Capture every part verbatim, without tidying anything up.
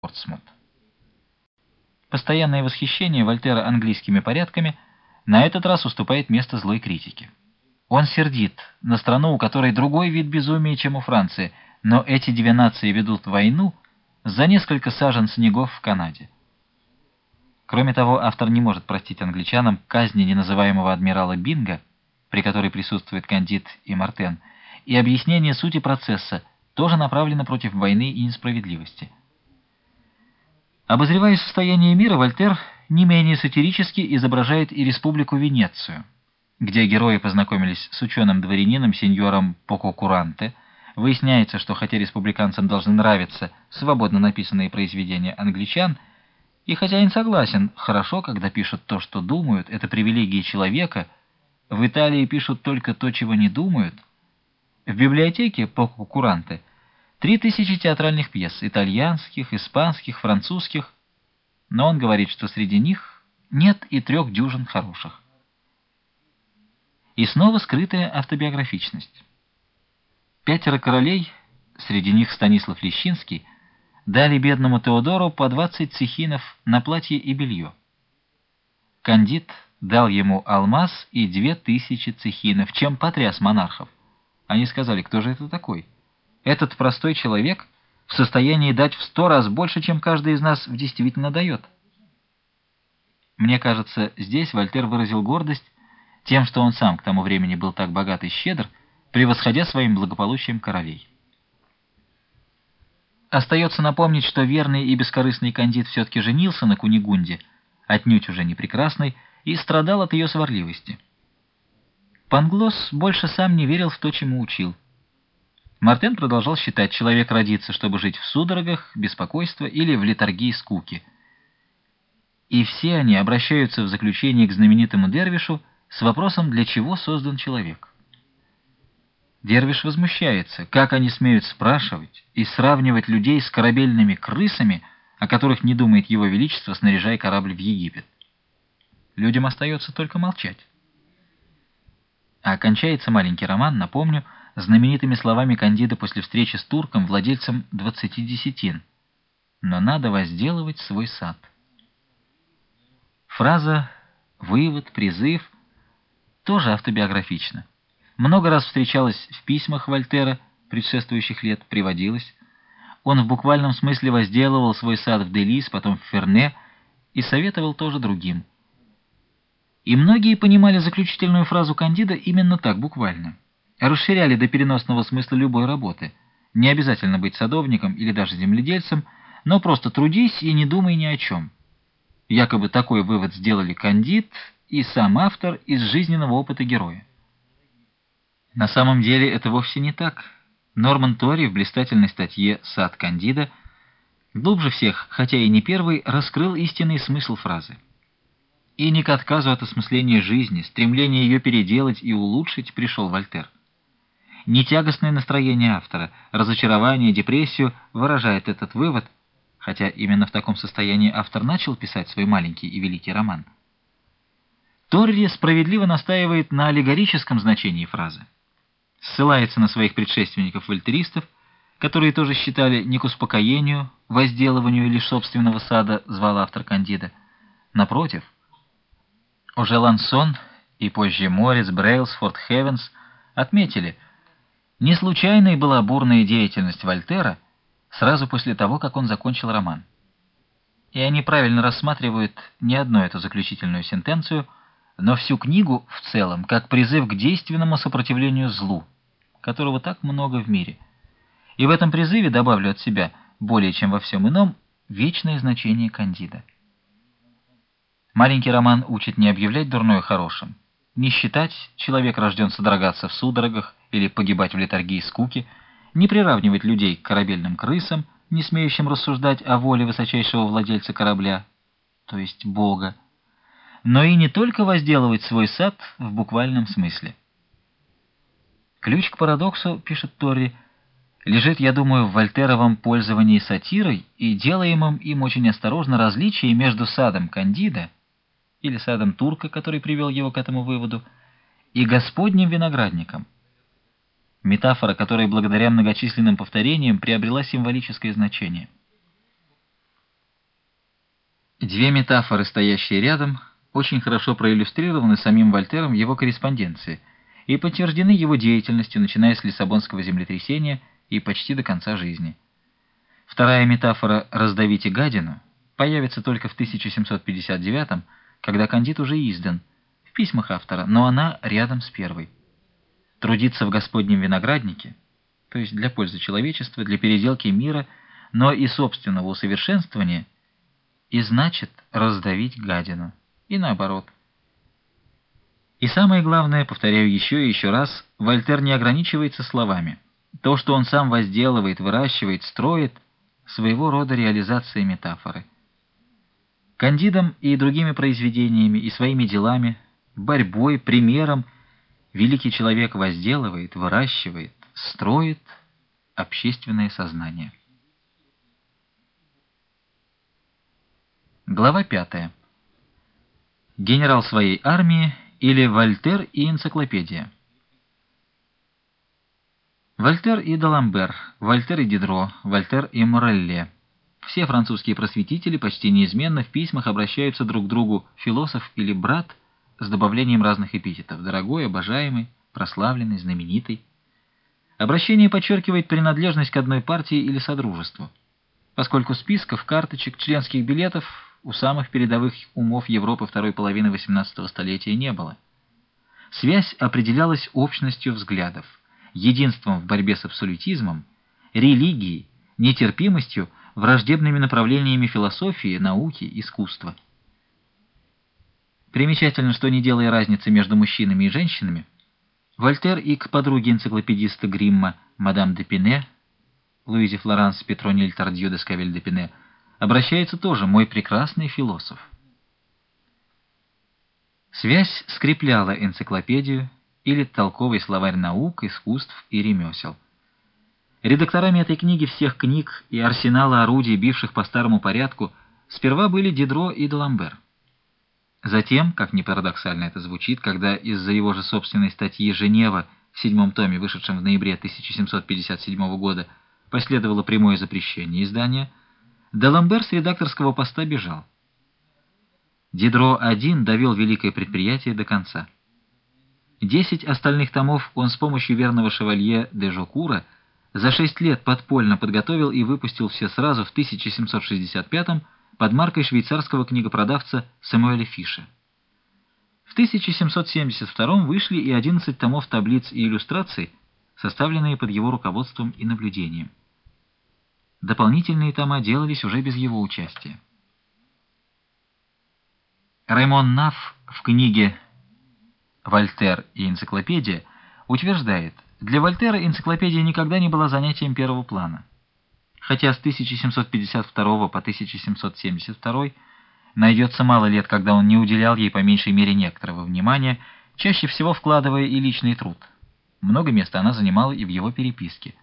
Портсмут. Постоянное восхищение Вольтера английскими порядками на этот раз уступает место злой критике. Он сердит на страну, у которой другой вид безумия, чем у Франции, но эти две нации ведут войну за несколько сажен снегов в Канаде. Кроме того, автор не может простить англичанам казни неназываемого адмирала Бинга, при которой присутствуют Кандид и Мартен, и объяснение сути процесса тоже направлено против войны и несправедливости. Обозревая состояние мира, Вольтер не менее сатирически изображает и республику Венецию, где герои познакомились с ученым-дворянином сеньором Пококуранте. Выясняется, что хотя республиканцам должны нравиться свободно написанные произведения англичан, и хозяин согласен, хорошо, когда пишут то, что думают, это привилегии человека, в Италии пишут только то, чего не думают. В библиотеке Пококуранте три тысячи театральных пьес, итальянских, испанских, французских, но он говорит, что среди них нет и трех дюжин хороших. И снова скрытая автобиографичность. Пятеро королей, среди них Станислав Лещинский, дали бедному Теодору по двадцать цехинов на платье и белье. Кандид дал ему алмаз и две тысячи цехинов, чем потряс монархов. Они сказали, кто же это такой? Этот простой человек в состоянии дать в сто раз больше, чем каждый из нас действительно дает. Мне кажется, здесь Вольтер выразил гордость тем, что он сам к тому времени был так богат и щедр, превосходя своим благополучием королей. Остается напомнить, что верный и бескорыстный Кандид все-таки женился на Кунигунде, отнюдь уже не прекрасной, и страдал от ее сварливости. Панглос больше сам не верил в то, чему учил. Мартен продолжал считать, человек родится, чтобы жить в судорогах, беспокойства или в летаргии скуки. И все они обращаются в заключение к знаменитому Дервишу с вопросом, для чего создан человек. Дервиш возмущается, как они смеют спрашивать и сравнивать людей с корабельными крысами, о которых не думает его величество, снаряжая корабль в Египет. Людям остается только молчать. А окончается маленький роман, напомню, знаменитыми словами Кандида после встречи с турком, владельцем двадцати десятин. «Но надо возделывать свой сад». Фраза «вывод», «призыв» тоже автобиографична. Много раз встречалась в письмах Вольтера предшествующих лет, приводилась. Он в буквальном смысле возделывал свой сад в Делис, потом в Ферне, и советовал тоже другим. И многие понимали заключительную фразу Кандида именно так, буквально. Расширяли до переносного смысла любой работы. Не обязательно быть садовником или даже земледельцем, но просто трудись и не думай ни о чем. Якобы такой вывод сделали Кандид и сам автор из жизненного опыта героя. На самом деле это вовсе не так. Норман Тори в блистательной статье «Сад Кандида» глубже всех, хотя и не первый, раскрыл истинный смысл фразы. И не к отказу от осмысления жизни, стремления ее переделать и улучшить пришел Вольтер. Не тягостное настроение автора, разочарование, депрессию выражает этот вывод, хотя именно в таком состоянии автор начал писать свой маленький и великий роман. Торри справедливо настаивает на аллегорическом значении фразы. Ссылается на своих предшественников-вольтеристов, которые тоже считали не к успокоению, возделыванию лишь собственного сада, звал автор Кандида. Напротив, уже Лансон и позже Морец, Брейлсфорд, Хевенс отметили, не случайной была бурная деятельность Вольтера сразу после того, как он закончил роман. И они правильно рассматривают не одну эту заключительную сентенцию, но всю книгу в целом как призыв к действенному сопротивлению злу, которого так много в мире. И в этом призыве, добавлю от себя, более чем во всем ином, вечное значение Кандида. Маленький роман учит не объявлять дурное хорошим, не считать, человек рожден содрогаться в судорогах или погибать в летаргии скуки, не приравнивать людей к корабельным крысам, не смеющим рассуждать о воле высочайшего владельца корабля, то есть Бога, но и не только возделывать свой сад в буквальном смысле. Ключ к парадоксу, пишет Торри, лежит, я думаю, в вольтеровом пользовании сатирой и делаемом им очень осторожно различии между садом Кандида или садом турка, который привел его к этому выводу, и господним виноградником. Метафора, которая благодаря многочисленным повторениям приобрела символическое значение. Две метафоры, стоящие рядом, очень хорошо проиллюстрированы самим Вольтером в его корреспонденции и подтверждены его деятельностью, начиная с Лиссабонского землетрясения и почти до конца жизни. Вторая метафора «раздавите гадину» появится только в тысяча семьсот пятьдесят девятом, когда Кандид уже издан, в письмах автора, но она рядом с первой. Трудиться в Господнем винограднике, то есть для пользы человечества, для переделки мира, но и собственного усовершенствования, и значит раздавить гадину, и наоборот. И самое главное, повторяю еще и еще раз, Вольтер не ограничивается словами. То, что он сам возделывает, выращивает, строит, своего рода реализация метафоры. Кандидом и другими произведениями, и своими делами, борьбой, примером великий человек возделывает, выращивает, строит общественное сознание. Глава пятая. Генерал своей армии или Вольтер и энциклопедия. Вольтер и Даламбер, Вольтер и Дидро, Вольтер и Морелле. Все французские просветители почти неизменно в письмах обращаются друг к другу философ или брат с добавлением разных эпитетов: дорогой, обожаемый, прославленный, знаменитый. Обращение подчеркивает принадлежность к одной партии или содружеству, поскольку списков, карточек, членских билетов у самых передовых умов Европы второй половины восемнадцатого столетия не было. Связь определялась общностью взглядов, единством в борьбе с абсолютизмом, религией, нетерпимостью, враждебными направлениями философии, науки, искусства. Примечательно, что, не делая разницы между мужчинами и женщинами, Вольтер и к подруге энциклопедиста Гримма, мадам де Пине, Луизе Флоранс Петрониль Тардью де Скавель де Пине, обращается тоже «мой прекрасный философ». Связь скрепляла энциклопедию или толковый словарь наук, искусств и ремесел. Редакторами этой книги всех книг и арсенала орудий, бивших по старому порядку, сперва были Дидро и Даламбер. Затем, как ни парадоксально это звучит, когда из-за его же собственной статьи «Женева» в седьмом томе, вышедшем в ноябре тысяча семьсот пятьдесят седьмого года, последовало прямое запрещение издания, Даламбер с редакторского поста бежал. Дидро один довел великое предприятие до конца. Десять остальных томов он с помощью верного шевалье де Жокура за шесть лет подпольно подготовил и выпустил все сразу в тысяча семьсот шестьдесят пятом под маркой швейцарского книгопродавца Самуэля Фиша. В тысяча семьсот семьдесят втором вышли и одиннадцать томов таблиц и иллюстраций, составленные под его руководством и наблюдением. Дополнительные тома делались уже без его участия. Раймон Наф в книге «Вольтер и энциклопедия» утверждает, для Вольтера энциклопедия никогда не была занятием первого плана. Хотя с тысяча семьсот пятьдесят второго по тысяча семьсот семьдесят второй найдется мало лет, когда он не уделял ей по меньшей мере некоторого внимания, чаще всего вкладывая и личный труд. Много места она занимала и в его переписке.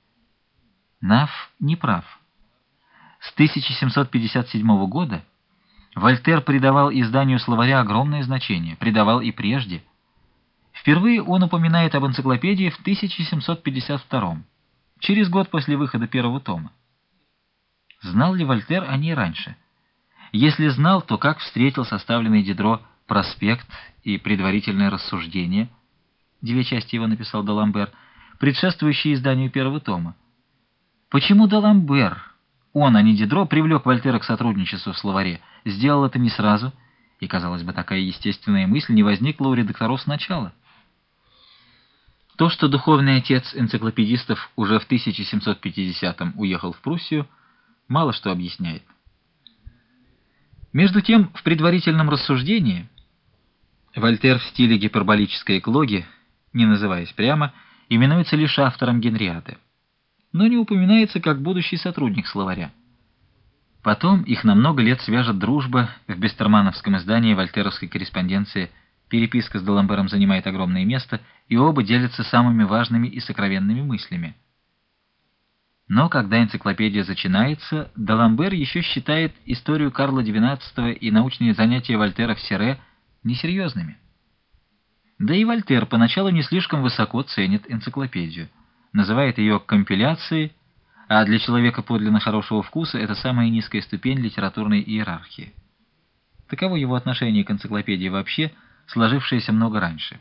Наф не прав. С тысяча семьсот пятьдесят седьмого года Вольтер придавал изданию словаря огромное значение, придавал и прежде. Впервые он упоминает об энциклопедии в тысяча семьсот пятьдесят втором, через год после выхода первого тома. Знал ли Вольтер о ней раньше? Если знал, то как встретил составленный Дидро проспект и предварительное рассуждение, две части его написал Даламбер, предшествующие изданию первого тома? Почему Даламбер, он, а не Дидро, привлек Вольтера к сотрудничеству в словаре, сделал это не сразу, и, казалось бы, такая естественная мысль не возникла у редакторов сначала? То, что духовный отец энциклопедистов уже в тысяча семьсот пятидесятом уехал в Пруссию, мало что объясняет. Между тем, в предварительном рассуждении Вольтер в стиле гиперболической эклоги, не называясь прямо, именуется лишь автором Генриады, но не упоминается как будущий сотрудник словаря. Потом их на много лет свяжет дружба в бестермановском издании вольтеровской корреспонденции. Переписка с Даламбером занимает огромное место, и оба делятся самыми важными и сокровенными мыслями. Но когда энциклопедия начинается, Даламбер еще считает историю Карла двенадцатого и научные занятия Вольтера в Сире несерьезными. Да и Вольтер поначалу не слишком высоко ценит энциклопедию, называет ее компиляцией, а для человека подлинно хорошего вкуса это самая низкая ступень литературной иерархии. Таково его отношение к энциклопедии вообще, сложившееся много раньше.